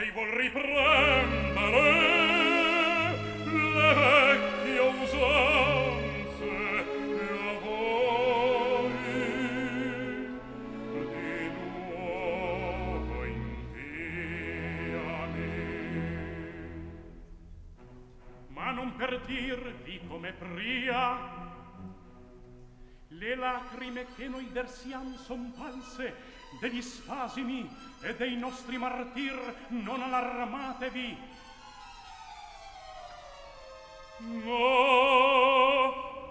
lei vuol riprendere le vecchie usanze e a voi di nuovo inviami. Ma non per dirvi come pria, le lacrime che noi versiam son false, degli spasimi e dei nostri martir non allarmatevi. No,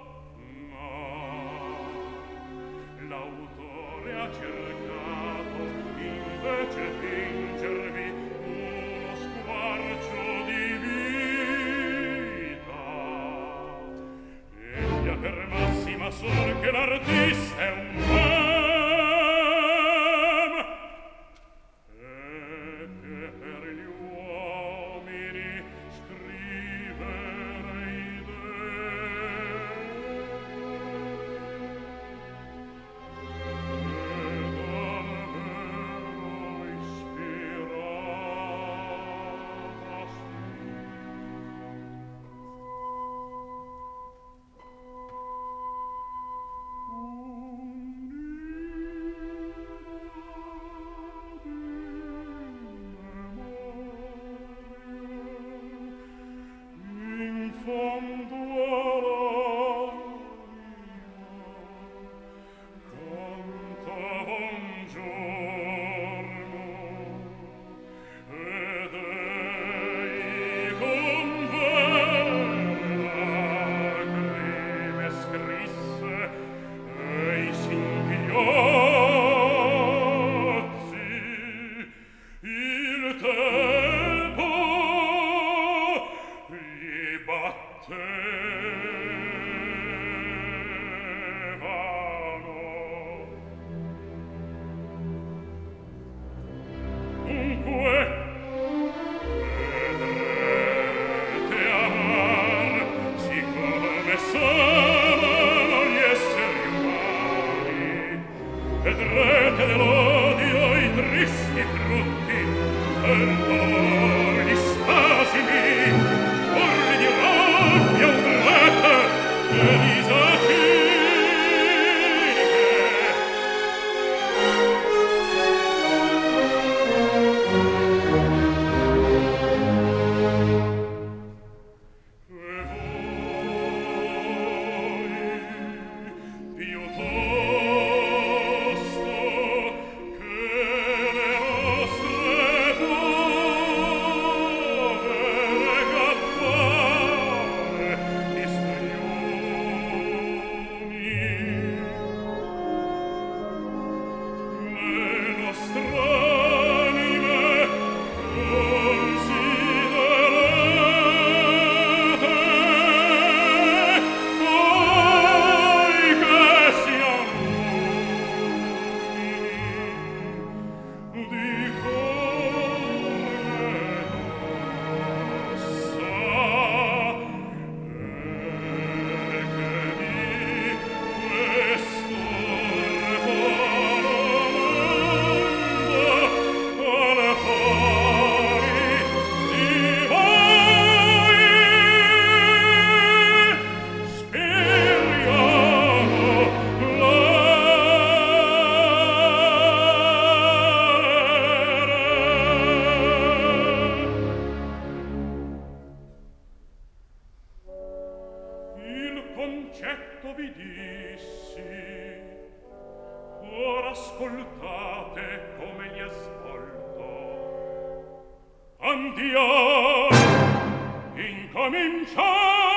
no, l'autore ha cercato invece fingervi uno squarcio di vita. Egli ha per massima sor che l'artista è un uomo e che per gli uomini scrivere idee e davvero ispirata in fondo cantava un giorno ed ei con vere lacrime scrisse ei singhiozzi il tempo gli battevano. Dunque vedrete amar siccome sono gli esseri umani, vedrete dell'odio i tristi frutti, del dolore gli spasimi, urli di rabbia urlate e risatine. E voi piuttosto che le vostre povere gabbare di strioni, le nostre anime considerate, voi che siamo di cuore nostra e che di questo refano mondo alle pari di voi speriamo il concetto vi dissi, ora ascoltate come gli ha svolto. Andiamo, incominciamo.